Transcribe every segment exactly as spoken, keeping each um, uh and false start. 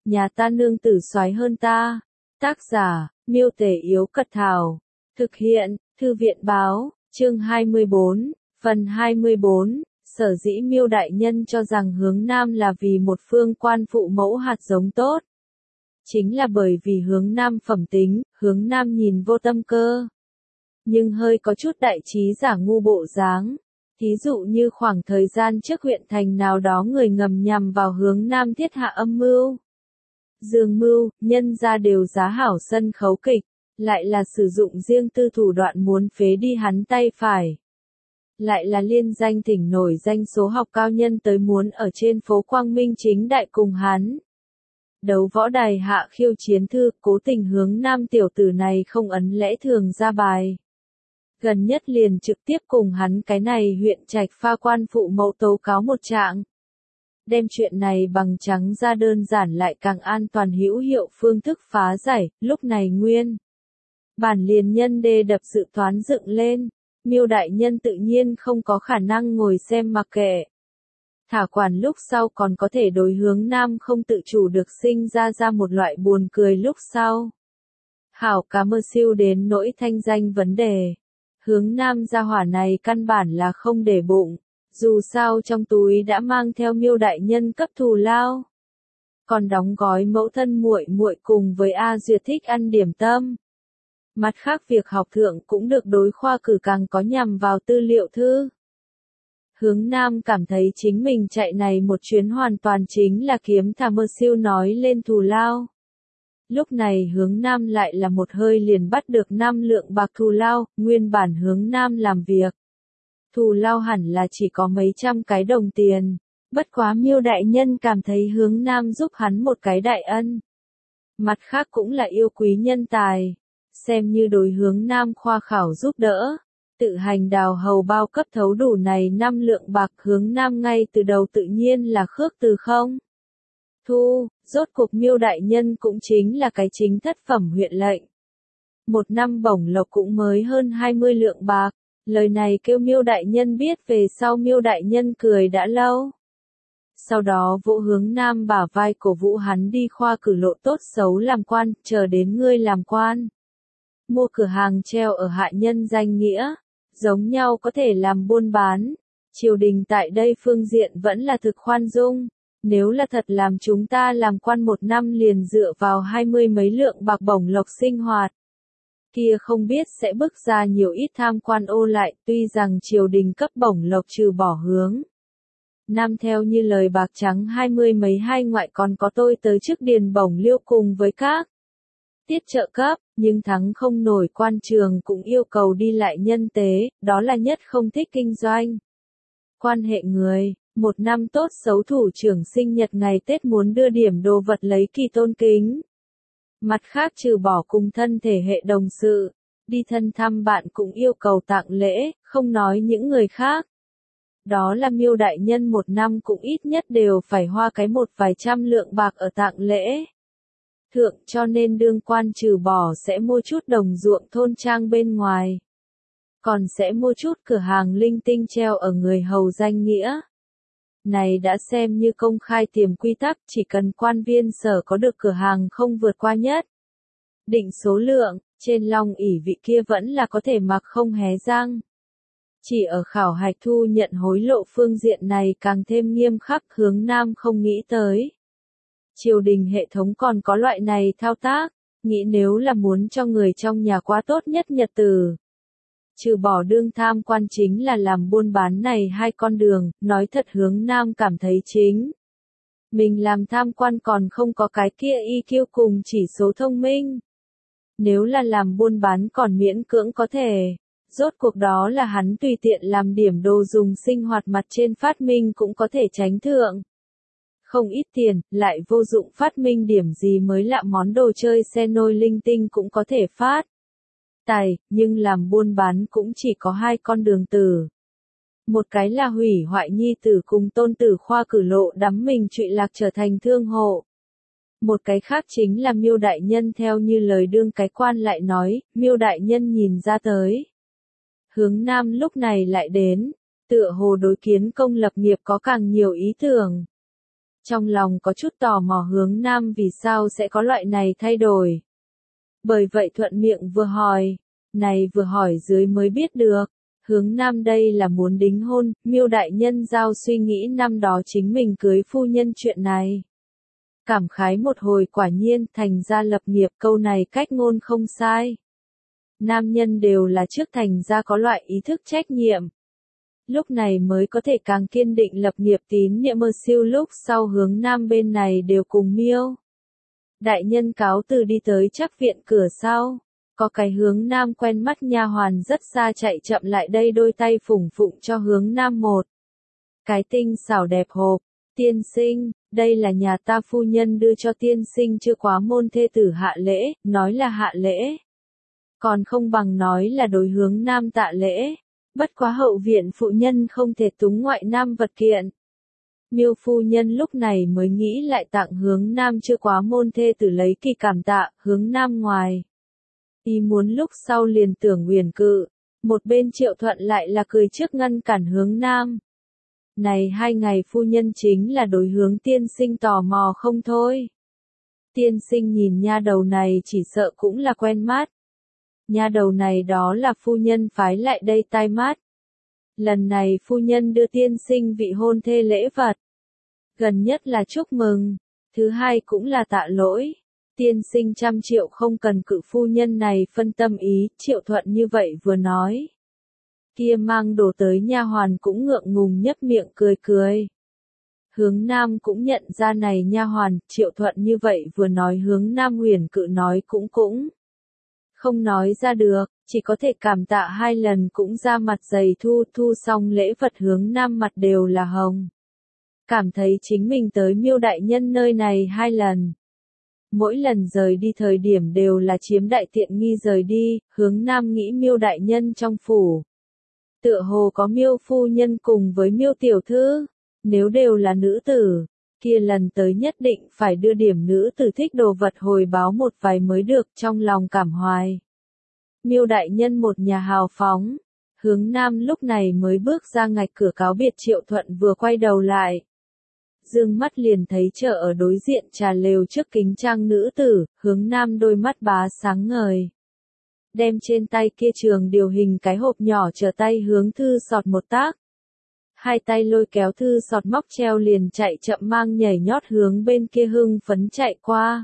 nhà ta nương tử soái hơn ta. Tác giả, Miêu Tể Yếu Cật Thảo. Thực hiện, Thư viện Báo, chương hai mươi bốn, phần hai mươi bốn. Sở dĩ Miêu đại nhân cho rằng hướng Nam là vì một phương quan phụ mẫu hạt giống tốt. Chính là bởi vì hướng Nam phẩm tính, hướng Nam nhìn vô tâm cơ. Nhưng hơi có chút đại trí giả ngu bộ dáng. Thí dụ như khoảng thời gian trước huyện thành nào đó người ngầm nhằm vào hướng Nam thiết hạ âm mưu. Dương mưu, nhân ra đều giá hảo sân khấu kịch, lại là sử dụng riêng tư thủ đoạn muốn phế đi hắn tay phải. Lại là liên danh thỉnh nổi danh số học cao nhân tới muốn ở trên phố Quang Minh chính đại cùng hắn. Đấu võ đài hạ khiêu chiến thư, cố tình hướng Nam tiểu tử này không ấn lẽ thường ra bài. Gần nhất liền trực tiếp cùng hắn cái này huyện trạch pha quan phụ mẫu tố cáo một trạng. Đem chuyện này bằng trắng ra đơn giản lại càng an toàn hữu hiệu phương thức phá giải, lúc này nguyên. Bản liền nhân đê đập sự toán dựng lên, Miêu đại nhân tự nhiên không có khả năng ngồi xem mặc kệ. Thả quản lúc sau còn có thể đối hướng Nam không tự chủ được sinh ra ra một loại buồn cười lúc sau. Hảo cá mơ siêu đến nỗi thanh danh vấn đề. Hướng Nam gia hỏa này căn bản là không để bụng, dù sao trong túi đã mang theo Miêu đại nhân cấp thù lao. Còn đóng gói mẫu thân muội muội cùng với A Duyệt thích ăn điểm tâm. Mặt khác việc học thượng cũng được đối khoa cử càng có nhằm vào tư liệu thư. Hướng Nam cảm thấy chính mình chạy này một chuyến hoàn toàn chính là kiếm thả mơ siêu nói lên thù lao. Lúc này hướng Nam lại là một hơi liền bắt được năm lượng bạc thù lao, nguyên bản hướng Nam làm việc. Thù lao hẳn là chỉ có mấy trăm cái đồng tiền, bất quá Miêu đại nhân cảm thấy hướng Nam giúp hắn một cái đại ân. Mặt khác cũng là yêu quý nhân tài, xem như đối hướng Nam khoa khảo giúp đỡ. Tự hành đào hầu bao cấp thấu đủ này năm lượng bạc hướng Nam ngay từ đầu tự nhiên là khước từ không. Thu, rốt cuộc Miêu đại nhân cũng chính là cái chính thất phẩm huyện lệnh. Một năm bổng lộc cũng mới hơn hai mươi lượng bạc, lời này kêu Miêu đại nhân biết về sau Miêu đại nhân cười đã lâu. Sau đó vỗ hướng Nam bả vai cổ vũ hắn đi khoa cử lộ tốt xấu làm quan, chờ đến ngươi làm quan. Mua cửa hàng treo ở hạ nhân danh nghĩa, giống nhau có thể làm buôn bán. Triều đình tại đây phương diện vẫn là thực khoan dung. Nếu là thật làm chúng ta làm quan một năm liền dựa vào hai mươi mấy lượng bạc bổng lộc sinh hoạt. Kia không biết sẽ bức ra nhiều ít tham quan ô lại, tuy rằng triều đình cấp bổng lộc trừ bỏ hướng. Nam theo như lời bạc trắng hai mươi mấy hai ngoại còn có tôi tới trước điền bổng liêu cùng với các tiết trợ cấp, nhưng thắng không nổi quan trường cũng yêu cầu đi lại nhân tế, đó là nhất không thích kinh doanh. Quan hệ người. Một năm tốt xấu thủ trưởng sinh nhật ngày Tết muốn đưa điểm đồ vật lấy kỳ tôn kính. Mặt khác trừ bỏ cùng thân thể hệ đồng sự, đi thân thăm bạn cũng yêu cầu tặng lễ, không nói những người khác. Đó là Miêu đại nhân một năm cũng ít nhất đều phải hoa cái một vài trăm lượng bạc ở tặng lễ. Thượng cho nên đương quan trừ bỏ sẽ mua chút đồng ruộng thôn trang bên ngoài. Còn sẽ mua chút cửa hàng linh tinh treo ở người hầu danh nghĩa. Này đã xem như công khai tiềm quy tắc, chỉ cần quan viên sở có được cửa hàng không vượt qua nhất định số lượng, trên long ỷ vị kia vẫn là có thể mặc không hé răng. Chỉ ở khảo hạch thu nhận hối lộ phương diện này càng thêm nghiêm khắc, hướng Nam không nghĩ tới. Triều đình hệ thống còn có loại này thao tác, nghĩ nếu là muốn cho người trong nhà quá tốt nhất nhật tử. Trừ bỏ đương tham quan chính là làm buôn bán này hai con đường, nói thật hướng Nam cảm thấy chính. Mình làm tham quan còn không có cái kia i kiu cùng chỉ số thông minh. Nếu là làm buôn bán còn miễn cưỡng có thể. Rốt cuộc đó là hắn tùy tiện làm điểm đồ dùng sinh hoạt mặt trên phát minh cũng có thể tránh thượng. Không ít tiền, lại vô dụng phát minh điểm gì mới lạ món đồ chơi xe nôi linh tinh cũng có thể phát. Tài, nhưng làm buôn bán cũng chỉ có hai con đường tử. Một cái là hủy hoại nhi tử cùng tôn tử khoa cử lộ đắm mình trụy lạc trở thành thương hộ. Một cái khác chính là Miêu đại nhân theo như lời đương cái quan lại nói, Miêu đại nhân nhìn ra tới. Hướng Nam lúc này lại đến, tựa hồ đối kiến công lập nghiệp có càng nhiều ý tưởng. Trong lòng có chút tò mò hướng nam vì sao sẽ có loại này thay đổi. Bởi vậy thuận miệng vừa hỏi, này vừa hỏi dưới mới biết được. Hướng nam đây là muốn đính hôn, Miêu đại nhân giao suy nghĩ năm đó chính mình cưới phu nhân chuyện này. Cảm khái một hồi quả nhiên thành ra lập nghiệp, câu này cách ngôn không sai. Nam nhân đều là trước thành ra có loại ý thức trách nhiệm. Lúc này mới có thể càng kiên định lập nghiệp tín nhiệm mơ siêu lúc sau hướng nam bên này đều cùng Miêu đại nhân cáo từ đi tới chắc viện cửa sau. Có cái hướng nam quen mắt nha hoàn rất xa chạy chậm lại đây đôi tay phủng phụng cho hướng nam một cái tinh xảo đẹp hộp. Tiên sinh, đây là nhà ta phu nhân đưa cho tiên sinh chưa quá môn thê tử hạ lễ, nói là hạ lễ. Còn không bằng nói là đối hướng nam tạ lễ. Bất quá hậu viện phụ nhân không thể túng ngoại nam vật kiện. Miêu phu nhân lúc này mới nghĩ lại tặng hướng nam chưa quá môn thê tử lấy kỳ cảm tạ, hướng nam ngoài. Ý muốn lúc sau liền tưởng uyển cự, một bên Triệu Thuận lại là cười trước ngăn cản hướng nam. Này hai ngày phu nhân chính là đối hướng tiên sinh tò mò không thôi. Tiên sinh nhìn nha đầu này chỉ sợ cũng là quen mắt. Nha đầu này đó là phu nhân phái lại đây tai mắt. Lần này phu nhân đưa tiên sinh vị hôn thê lễ vật. Gần nhất là chúc mừng, thứ hai cũng là tạ lỗi. Tiên sinh trăm triệu không cần cự phu nhân này phân tâm ý, Triệu Thuận như vậy vừa nói. Kia mang đồ tới nha hoàn cũng ngượng ngùng nhấp miệng cười cười. Hướng nam cũng nhận ra này nha hoàn, Triệu Thuận như vậy vừa nói hướng nam huyền cự nói cũng cũng. Không nói ra được, chỉ có thể cảm tạ hai lần cũng ra mặt dày thu, thu xong lễ vật hướng nam mặt đều là hồng. Cảm thấy chính mình tới Miêu đại nhân nơi này hai lần. Mỗi lần rời đi thời điểm đều là chiếm đại tiện nghi rời đi, hướng nam nghĩ Miêu đại nhân trong phủ. Tựa hồ có Miêu phu nhân cùng với Miêu tiểu thư, nếu đều là nữ tử, kia lần tới nhất định phải đưa điểm nữ tử thích đồ vật hồi báo một vài mới được trong lòng cảm hoài. Miêu đại nhân một nhà hào phóng, hướng nam lúc này mới bước ra ngạch cửa cáo biệt Triệu Thuận vừa quay đầu lại. Dương mắt liền thấy chợ ở đối diện trà lều trước kính trang nữ tử, hướng nam đôi mắt bá sáng ngời. Đem trên tay kia trường điều hình cái hộp nhỏ trở tay hướng thư sọt một tác. Hai tay lôi kéo thư sọt móc treo liền chạy chậm mang nhảy nhót hướng bên kia hưng phấn chạy qua.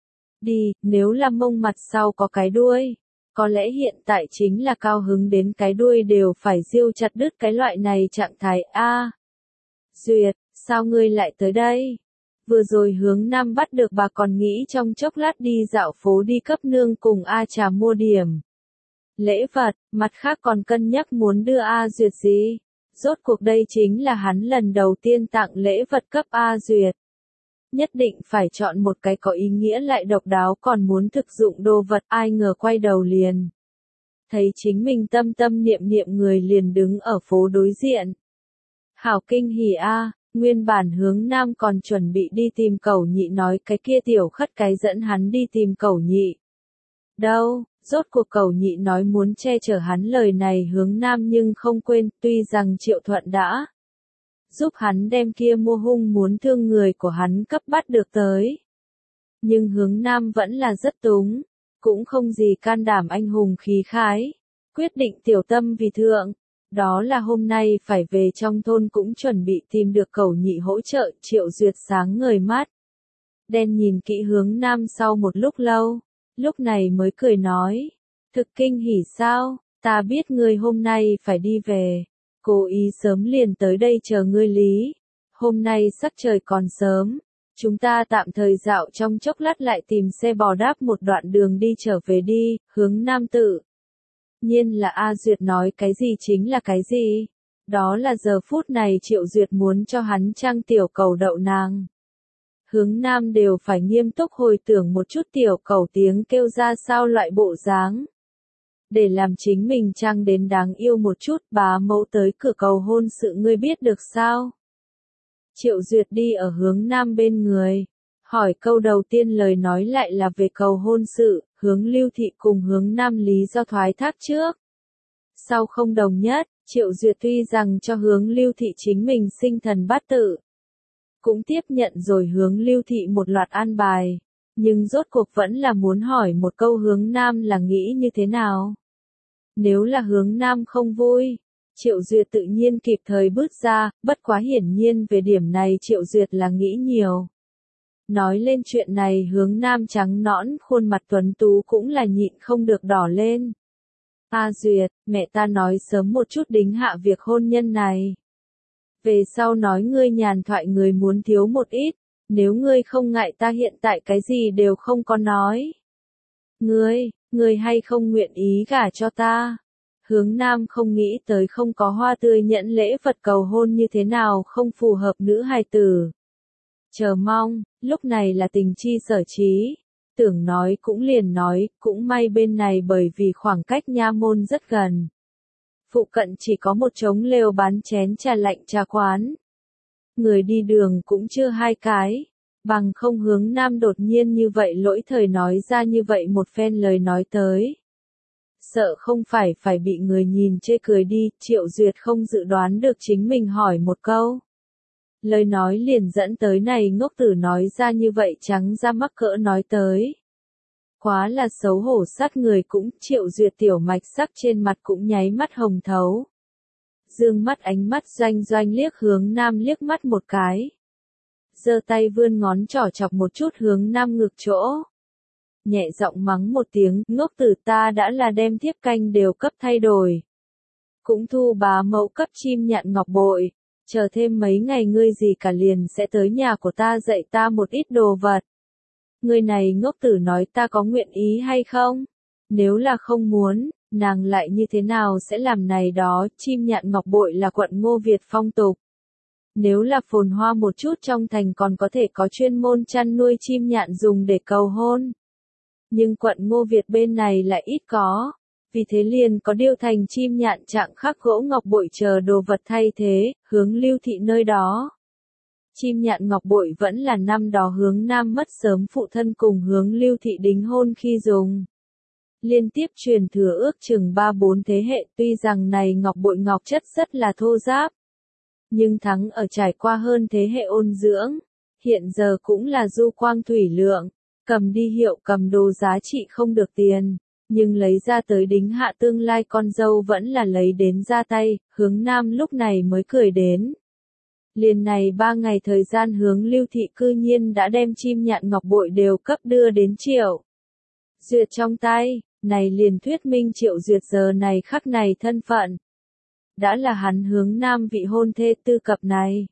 Đi, nếu là mông mặt sau có cái đuôi. Có lẽ hiện tại chính là cao hứng đến cái đuôi đều phải diêu chặt đứt cái loại này trạng thái a. Duyệt, sao ngươi lại tới đây? Vừa rồi hướng nam bắt được bà còn nghĩ trong chốc lát đi dạo phố đi cấp nương cùng A Trà mua điểm. Lễ vật, mặt khác còn cân nhắc muốn đưa A Duyệt gì? Rốt cuộc đây chính là hắn lần đầu tiên tặng lễ vật cấp A Duyệt. Nhất định phải chọn một cái có ý nghĩa lại độc đáo còn muốn thực dụng đồ vật, ai ngờ quay đầu liền. Thấy chính mình tâm tâm niệm niệm người liền đứng ở phố đối diện. Hảo kinh hỉ a, nguyên bản hướng nam còn chuẩn bị đi tìm Cẩu Nhị nói cái kia tiểu khất cái dẫn hắn đi tìm Cẩu Nhị. Đâu, rốt cuộc Cẩu Nhị nói muốn che chở hắn lời này hướng nam nhưng không quên, tuy rằng Triệu Thuận đã giúp hắn đem kia mua hung muốn thương người của hắn cấp bắt được tới. Nhưng hướng nam vẫn là rất túng, cũng không gì can đảm anh hùng khí khái, quyết định tiểu tâm vì thượng. Đó là hôm nay phải về trong thôn cũng chuẩn bị tìm được Cẩu Nhị hỗ trợ. Triệu Duyệt sáng ngời mắt. Đen nhìn kỹ hướng nam sau một lúc lâu, lúc này mới cười nói. Thực kinh hỉ sao, ta biết ngươi hôm nay phải đi về. Cố ý sớm liền tới đây chờ ngươi lý. Hôm nay sắc trời còn sớm. Chúng ta tạm thời dạo trong chốc lát lại tìm xe bò đáp một đoạn đường đi trở về đi, hướng nam tự. Nhiên là A Duyệt nói cái gì chính là cái gì. Đó là giờ phút này Triệu Duyệt muốn cho hắn trang tiểu cầu đậu nàng. Hướng nam đều phải nghiêm túc hồi tưởng một chút tiểu cầu tiếng kêu ra sao loại bộ dáng. Để làm chính mình trang đến đáng yêu một chút, bá mẫu tới cửa cầu hôn sự ngươi biết được sao? Triệu Duyệt đi ở hướng nam bên người. Hỏi câu đầu tiên lời nói lại là về cầu hôn sự, hướng Lưu Thị cùng hướng nam lý do thoái thác trước. Sau không đồng nhất, Triệu Duyệt tuy rằng cho hướng Lưu Thị chính mình sinh thần bát tự. cũng tiếp nhận rồi hướng Lưu Thị một loạt an bài. Nhưng rốt cuộc vẫn là muốn hỏi một câu Hướng Nam là nghĩ như thế nào. Nếu là Hướng Nam không vui, Triệu Duyệt tự nhiên kịp thời bước ra, bất quá hiển nhiên về điểm này Triệu Duyệt là nghĩ nhiều. Nói lên chuyện này Hướng Nam trắng nõn khuôn mặt tuấn tú cũng là nhịn không được đỏ lên. A Duyệt, mẹ ta nói sớm một chút đính hạ việc hôn nhân này. Về sau nói ngươi nhàn thoại người muốn thiếu một ít, nếu ngươi không ngại ta hiện tại cái gì đều không có nói. Ngươi, ngươi hay không nguyện ý gả cho ta? Hướng Nam không nghĩ tới không có hoa tươi nhẫn lễ vật cầu hôn như thế nào không phù hợp nữ hài tử. Chờ mong, lúc này là tình chi sở trí. Tưởng nói cũng liền nói, cũng may bên này bởi vì khoảng cách nha môn rất gần. Phụ cận chỉ có một trống lều bán chén trà lạnh trà quán. Người đi đường cũng chưa hai cái. Bằng không Hướng Nam đột nhiên như vậy lỗi thời nói ra như vậy một phen lời nói tới. Sợ không phải phải bị người nhìn chê cười đi, Triệu Duyệt không dự đoán được chính mình hỏi một câu. Lời nói liền dẫn tới này ngốc tử nói ra như vậy trắng ra mắc cỡ nói tới. Quá là xấu hổ sát người cũng, Triệu Duyệt tiểu mạch sắc trên mặt cũng nháy mắt hồng thấu. Dương mắt ánh mắt doanh doanh liếc Hướng Nam liếc mắt một cái. Giơ tay vươn ngón trỏ chọc một chút Hướng Nam ngực chỗ. Nhẹ giọng mắng một tiếng, ngốc tử ta đã là đem thiếp canh đều cấp thay đổi. Cũng thu bá mẫu cấp chim nhạn ngọc bội, chờ thêm mấy ngày ngươi gì cả liền sẽ tới nhà của ta dạy ta một ít đồ vật. Người này ngốc tử nói ta có nguyện ý hay không? Nếu là không muốn, nàng lại như thế nào sẽ làm này đó, chim nhạn ngọc bội là quận Ngô Việt phong tục. Nếu là phồn hoa một chút trong thành còn có thể có chuyên môn chăn nuôi chim nhạn dùng để cầu hôn. Nhưng quận Ngô Việt bên này lại ít có, vì thế liền có điêu thành chim nhạn trạng khắc gỗ ngọc bội chờ đồ vật thay thế, hướng Lưu Thị nơi đó. Chim nhạn ngọc bội vẫn là năm đó Hướng Nam mất sớm phụ thân cùng hướng Lưu Thị đính hôn khi dùng. Liên tiếp truyền thừa ước chừng ba bốn thế hệ, tuy rằng này ngọc bội ngọc chất rất là thô ráp. Nhưng thắng ở trải qua hơn thế hệ ôn dưỡng, hiện giờ cũng là du quang thủy lượng, cầm đi hiệu cầm đồ giá trị không được tiền, nhưng lấy ra tới đính hạ tương lai con dâu vẫn là lấy đến ra tay, Hướng Nam lúc này mới cười đến. Liền này ba ngày thời gian hướng Lưu Thị cư nhiên đã đem chim nhạn ngọc bội đều cấp đưa đến Triệu Duyệt trong tay, này liền thuyết minh Triệu Duyệt giờ này khắc này thân phận. Đã là hắn Hướng Nam vị hôn thê tư cập này.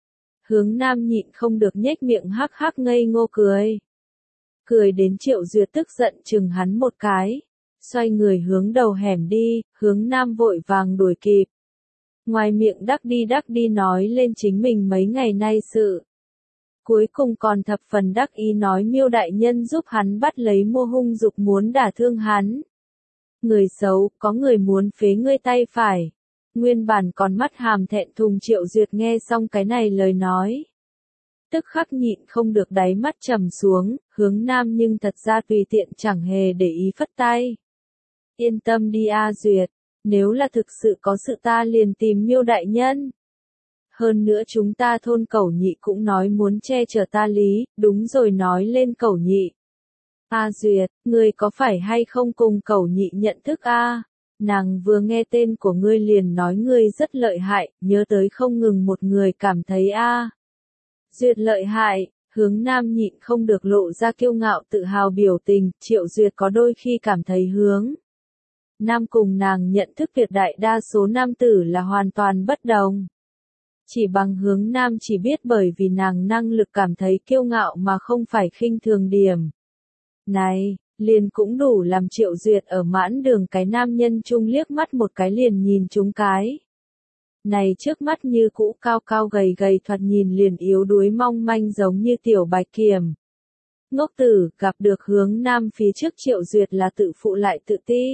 Hướng Nam nhịn không được nhếch miệng hắc hắc ngây ngô cười. Cười đến Triệu Duyệt tức giận chừng hắn một cái. Xoay người hướng đầu hẻm đi, Hướng Nam vội vàng đuổi kịp. Ngoài miệng đắc đi đắc đi nói lên chính mình mấy ngày nay sự. Cuối cùng còn thập phần đắc ý nói Miêu đại nhân giúp hắn bắt lấy mua hung dục muốn đả thương hắn. Người xấu, có người muốn phế ngươi tay phải. Nguyên bản còn mắt hàm thẹn thùng Triệu Duyệt nghe xong cái này lời nói. Tức khắc nhịn không được đáy mắt trầm xuống, Hướng Nam nhưng thật ra tùy tiện chẳng hề để ý phất tay. Yên tâm đi A Duyệt, nếu là thực sự có sự ta liền tìm Miêu đại nhân. Hơn nữa chúng ta thôn Cẩu Nhị cũng nói muốn che chở ta lý, đúng rồi nói lên Cẩu Nhị. A Duyệt, ngươi có phải hay không cùng Cẩu Nhị nhận thức a? Nàng vừa nghe tên của ngươi liền nói ngươi rất lợi hại, nhớ tới không ngừng một người cảm thấy a. Duyệt lợi hại, Hướng Nam nhịn không được lộ ra kiêu ngạo tự hào biểu tình, Triệu Duyệt có đôi khi cảm thấy Hướng Nam cùng nàng nhận thức tuyệt đại đa số nam tử là hoàn toàn bất đồng. Chỉ bằng Hướng Nam chỉ biết bởi vì nàng năng lực cảm thấy kiêu ngạo mà không phải khinh thường điểm. Này, liền cũng đủ làm Triệu Duyệt ở mãn đường cái nam nhân chung liếc mắt một cái liền nhìn chúng cái. Này trước mắt như cũ cao cao gầy gầy thoạt nhìn liền yếu đuối mong manh giống như tiểu bạch kiểm. Ngốc tử, gặp được Hướng Nam phía trước Triệu Duyệt là tự phụ lại tự ti.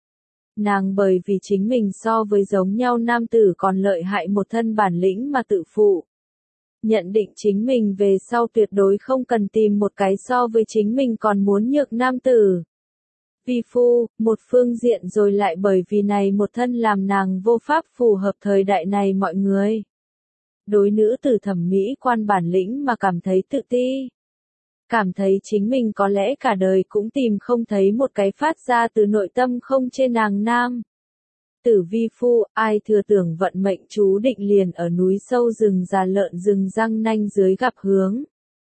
Nàng bởi vì chính mình so với giống nhau nam tử còn lợi hại một thân bản lĩnh mà tự phụ. Nhận định chính mình về sau tuyệt đối không cần tìm một cái so với chính mình còn muốn nhược nam tử. Vi phu, một phương diện rồi lại bởi vì này một thân làm nàng vô pháp phù hợp thời đại này mọi người. đối nữ tử thẩm mỹ quan bản lĩnh mà cảm thấy tự ti. Cảm thấy chính mình có lẽ cả đời cũng tìm không thấy một cái phát ra từ nội tâm không chê nàng nam. Tử vi phu, ai thừa tưởng vận mệnh chú định liền ở núi sâu rừng già lợn rừng răng nanh dưới gặp hướng.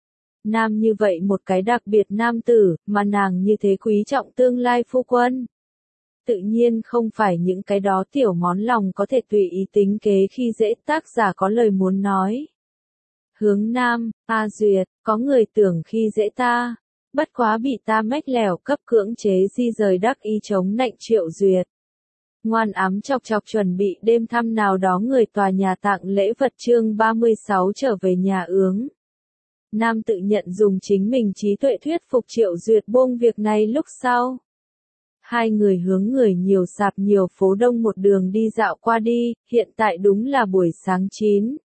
Nam như vậy một cái đặc biệt nam tử, mà nàng như thế quý trọng tương lai phu quân. Tự nhiên không phải những cái đó tiểu món lòng có thể tùy ý tính kế khi dễ, tác giả có lời muốn nói. Hướng Nam, A Duyệt, có người tưởng khi dễ ta, bất quá bị ta mách lẻo cấp cưỡng chế di rời đắc ý chống nạnh Triệu Duyệt. Ngoan ám chọc chọc chuẩn bị đêm thăm nào đó người tòa nhà tặng lễ vật chương ba mươi sáu trở về nhà ướng. Nam tự nhận dùng chính mình trí tuệ thuyết phục Triệu Duyệt buông việc này lúc sau. Hai người hướng người nhiều sạp nhiều phố đông một đường đi dạo qua đi, hiện tại đúng là buổi sáng chín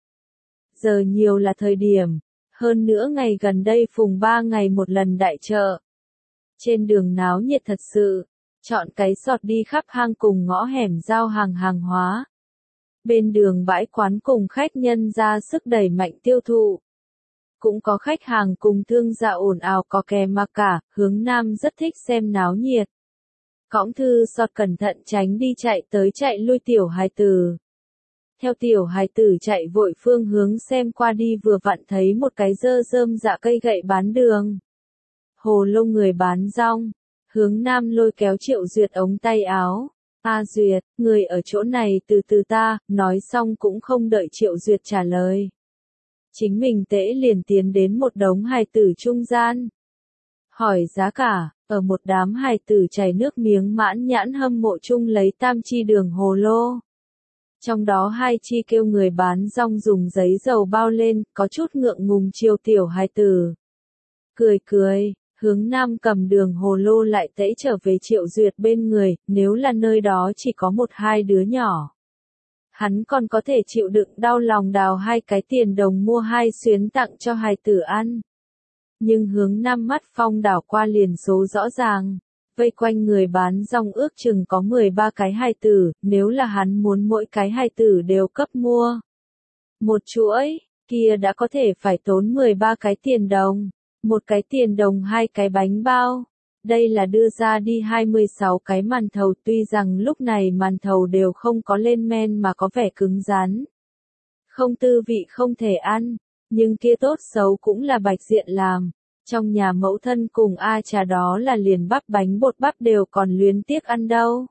giờ nhiều là thời điểm, hơn nữa ngày gần đây phùng ba ngày một lần đại chợ. Trên đường náo nhiệt thật sự, chọn cái sọt đi khắp hang cùng ngõ hẻm giao hàng hàng hóa. Bên đường bãi quán cùng khách nhân ra sức đẩy mạnh tiêu thụ. Cũng có khách hàng cùng thương gia ồn ào có kè mà cả, hướng Nam rất thích xem náo nhiệt. Cõng thư sọt cẩn thận tránh đi chạy tới chạy lui tiểu hài tử. Theo tiểu hài tử chạy vội phương hướng xem qua đi vừa vặn thấy một cái dơ rơm dạ cây gậy bán đường. Hồ lô người bán rong, hướng Nam lôi kéo Triệu Duyệt ống tay áo. A Duyệt, người ở chỗ này từ từ ta, nói xong cũng không đợi Triệu Duyệt trả lời. Chính mình tễ liền tiến đến một đống hài tử trung gian. Hỏi giá cả, ở một đám hài tử chảy nước miếng mãn nhãn hâm mộ chung lấy tam chi đường hồ lô. Trong đó hai chi kêu người bán rong dùng giấy dầu bao lên, có chút ngượng ngùng chiêu tiểu hài tử. Cười cười, hướng Nam cầm đường hồ lô lại tễ trở về Triệu Duyệt bên người, nếu là nơi đó chỉ có một hai đứa nhỏ. Hắn còn có thể chịu đựng đau lòng đào hai cái tiền đồng mua hai xuyến tặng cho hài tử ăn. Nhưng hướng Nam mắt phong đảo qua liền số rõ ràng. Vây quanh người bán rong ước chừng có mười ba cái hài tử, nếu là hắn muốn mỗi cái hài tử đều cấp mua. Một chuỗi, kia đã có thể phải tốn mười ba cái tiền đồng, một cái tiền đồng hai cái bánh bao. Đây là đưa ra đi hai mươi sáu cái màn thầu, tuy rằng lúc này màn thầu đều không có lên men mà có vẻ cứng rắn. Không tư vị không thể ăn, nhưng kia tốt xấu cũng là bạch diện làm. Trong nhà mẫu thân cùng A trà đó là liền bắp bánh bột bắp đều còn luyến tiếc ăn đâu.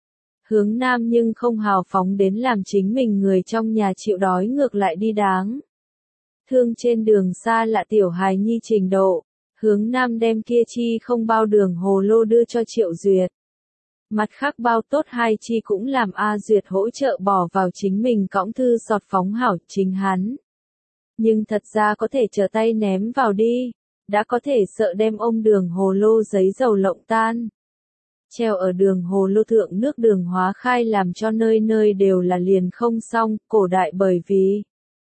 Hướng Nam nhưng không hào phóng đến làm chính mình người trong nhà chịu đói ngược lại đi đáng. Thương trên đường xa lạ tiểu hài nhi trình độ, hướng Nam đem kia chi không bao đường hồ lô đưa cho Triệu Duyệt. Mặt khác bao tốt hai chi cũng làm A Duyệt hỗ trợ bỏ vào chính mình cõng thư sọt phóng hảo chính hắn. Nhưng thật ra có thể trở tay ném vào đi. Đã có thể sợ đem ôm đường hồ lô giấy dầu lộng tan. Treo ở đường hồ lô thượng nước đường hóa khai làm cho nơi nơi đều là liền không xong, cổ đại bởi vì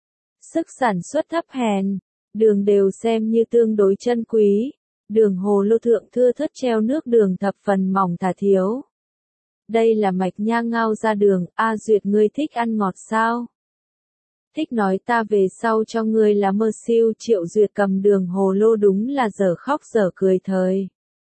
sức sản xuất thấp hèn, đường đều xem như tương đối chân quý, đường hồ lô thượng thưa thớt treo nước đường thập phần mỏng thả thiếu. Đây là mạch nha ngao ra đường, A Duyệt ngươi thích ăn ngọt sao? Thích nói ta về sau cho ngươi là mơ siêu. Triệu Duyệt cầm đường hồ lô đúng là dở khóc dở cười thời.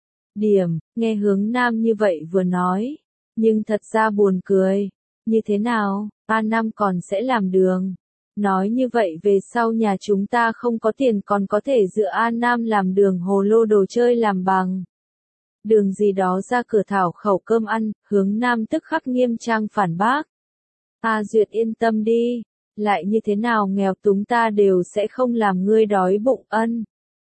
Điểm, nghe hướng Nam như vậy vừa nói, nhưng thật ra buồn cười. Như thế nào, A Nam còn sẽ làm đường. Nói như vậy về sau nhà chúng ta không có tiền còn có thể dựa A Nam làm đường hồ lô đồ chơi làm bằng. Đường gì đó ra cửa thảo khẩu cơm ăn, hướng Nam tức khắc nghiêm trang phản bác. A Duyệt yên tâm đi. Lại như thế nào nghèo túng ta đều sẽ không làm ngươi đói bụng ân.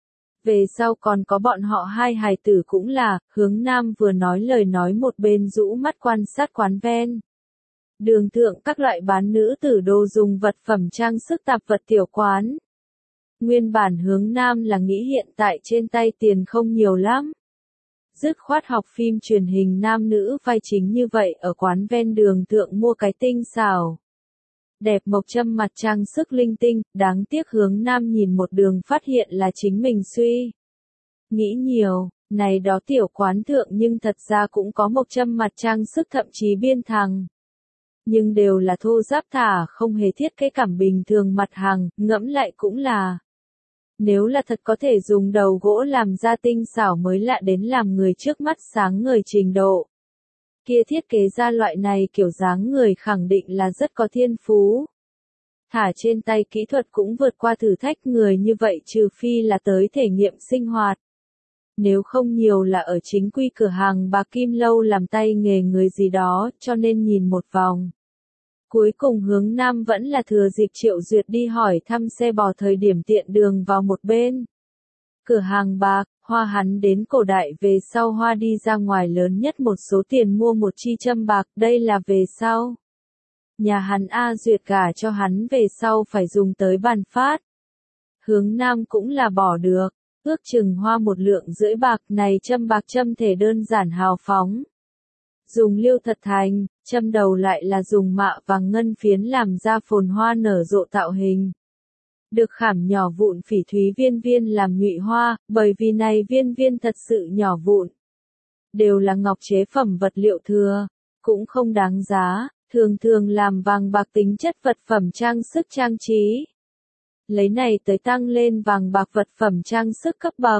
Về sau còn có bọn họ hai hài tử cũng là, hướng Nam vừa nói lời nói một bên rũ mắt quan sát quán ven. Đường thượng các loại bán nữ tử đồ dùng vật phẩm trang sức tạp vật tiểu quán. Nguyên bản hướng Nam là nghĩ hiện tại trên tay tiền không nhiều lắm. Dứt khoát học phim truyền hình nam nữ vai chính như vậy ở quán ven đường thượng mua cái tinh xảo. Đẹp mộc châm mặt trang sức linh tinh, đáng tiếc hướng Nam nhìn một đường phát hiện là chính mình suy. Nghĩ nhiều, này đó tiểu quán thượng nhưng thật ra cũng có mộc châm mặt trang sức thậm chí biên thằng. nhưng đều là thô ráp thả không hề thiết kế cảm bình thường mặt hàng, ngẫm lại cũng là. Nếu là thật có thể dùng đầu gỗ làm ra tinh xảo mới lạ đến làm người trước mắt sáng ngời trình độ. Kia thiết kế ra loại này kiểu dáng người khẳng định là rất có thiên phú. Thả trên tay kỹ thuật cũng vượt qua thử thách người như vậy trừ phi là tới thể nghiệm sinh hoạt. Nếu không nhiều là ở chính quy cửa hàng bà Kim Lâu làm tay nghề người gì đó, cho nên nhìn một vòng. Cuối cùng hướng nam vẫn là thừa dịp Triệu Duyệt đi hỏi thăm xe bò thời điểm tiện đường vào một bên. Cửa hàng bạc, hoa hắn đến cổ đại về sau hoa đi ra ngoài lớn nhất một số tiền mua một chi châm bạc, đây là về sau. Nhà hắn A Duyệt gả cho hắn về sau phải dùng tới bàn phát. Hướng nam cũng là bỏ được, ước chừng hoa một lượng rưỡi bạc này châm bạc châm thể đơn giản hào phóng. Dùng liêu thật thành, châm đầu lại là dùng mạ vàng ngân phiến làm ra phồn hoa nở rộ tạo hình. Được khảm nhỏ vụn phỉ thúy viên viên làm nhụy hoa, bởi vì này viên viên thật sự nhỏ vụn. Đều là ngọc chế phẩm vật liệu thừa, cũng không đáng giá, thường thường làm vàng bạc tính chất vật phẩm trang sức trang trí. Lấy này tới tăng lên vàng bạc vật phẩm trang sức cấp bậc.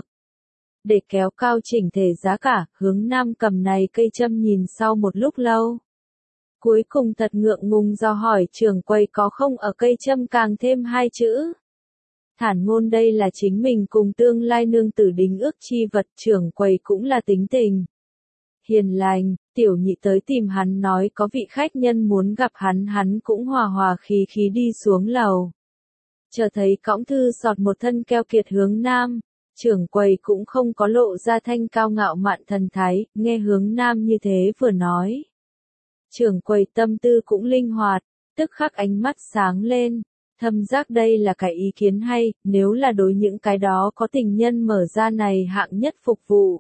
Để kéo cao chỉnh thể giá cả, hướng nam cầm này cây châm nhìn sau một lúc lâu. Cuối cùng thật ngượng ngùng do hỏi trưởng quầy có không ở cây châm càng thêm hai chữ. Thản ngôn đây là chính mình cùng tương lai nương tử đính ước chi vật, trưởng quầy cũng là tính tình. Hiền lành, tiểu nhị tới tìm hắn nói có vị khách nhân muốn gặp hắn, hắn cũng hòa hòa khí khí đi xuống lầu. Chờ thấy cõng thư sọt một thân keo kiệt hướng nam, trưởng quầy cũng không có lộ ra thanh cao ngạo mạn thần thái, nghe hướng nam như thế vừa nói. Trưởng quầy tâm tư cũng linh hoạt, tức khắc ánh mắt sáng lên, thâm giác đây là cái ý kiến hay, nếu là đối những cái đó có tình nhân mở ra này hạng nhất phục vụ.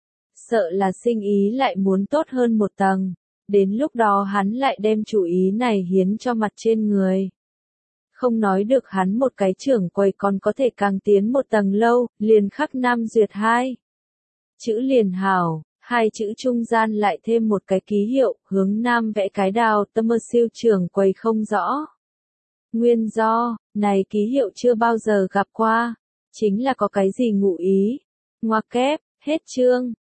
Sợ là sinh ý lại muốn tốt hơn một tầng, đến lúc đó hắn lại đem chủ ý này hiến cho mặt trên người. Không nói được hắn một cái trưởng quầy còn có thể càng tiến một tầng lâu, liền khắc nam duyệt hai. Chữ liền hảo, hai chữ trung gian lại thêm một cái ký hiệu, hướng nam vẽ cái đào, tâm mơ siêu trưởng quầy không rõ. Nguyên do, này ký hiệu chưa bao giờ gặp qua, chính là có cái gì ngụ ý. Ngoặc kép, hết chương.